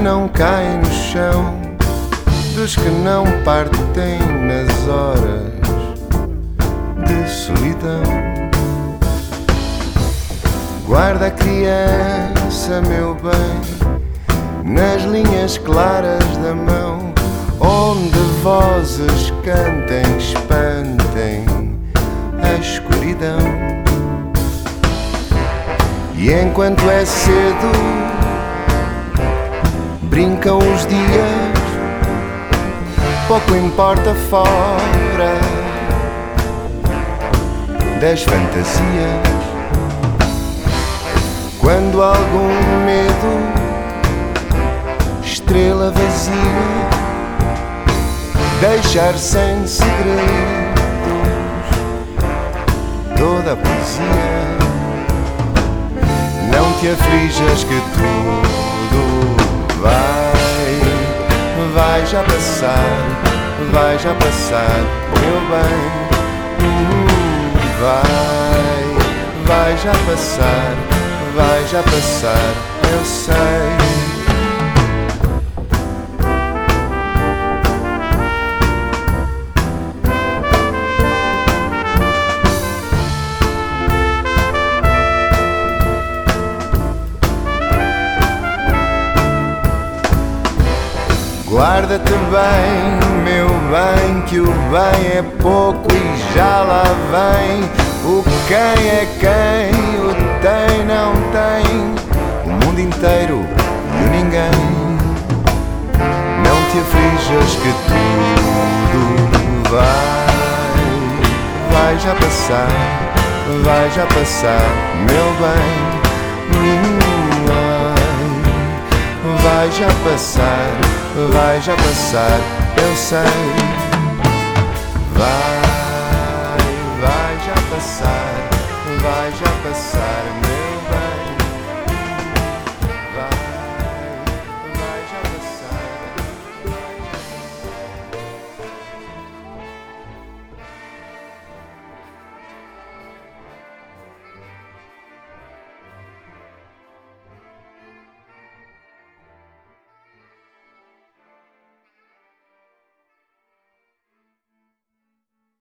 não caem no chão, dos que não partem nas horas de solidão. Guarda a criança, meu bem, nas linhas claras da mão, onde vozes cantem, espantem a escuridão. E enquanto é cedo, brincam os dias, pouco importa fora das fantasias. Quando algum medo, estrela vazia, deixar sem segredos toda a poesia. Não te aflijas que tudo vai já passar, vai já passar, meu bem. Vai já passar, vai já passar, eu sei. Guarda-te bem, meu bem, que o bem é pouco e já lá vem. O quem é quem, o tem não tem, o mundo inteiro e o ninguém. Não te aflijas que tudo vai já passar, vai já passar, meu bem. Vai já passar, eu sei. Vai já passar, vai já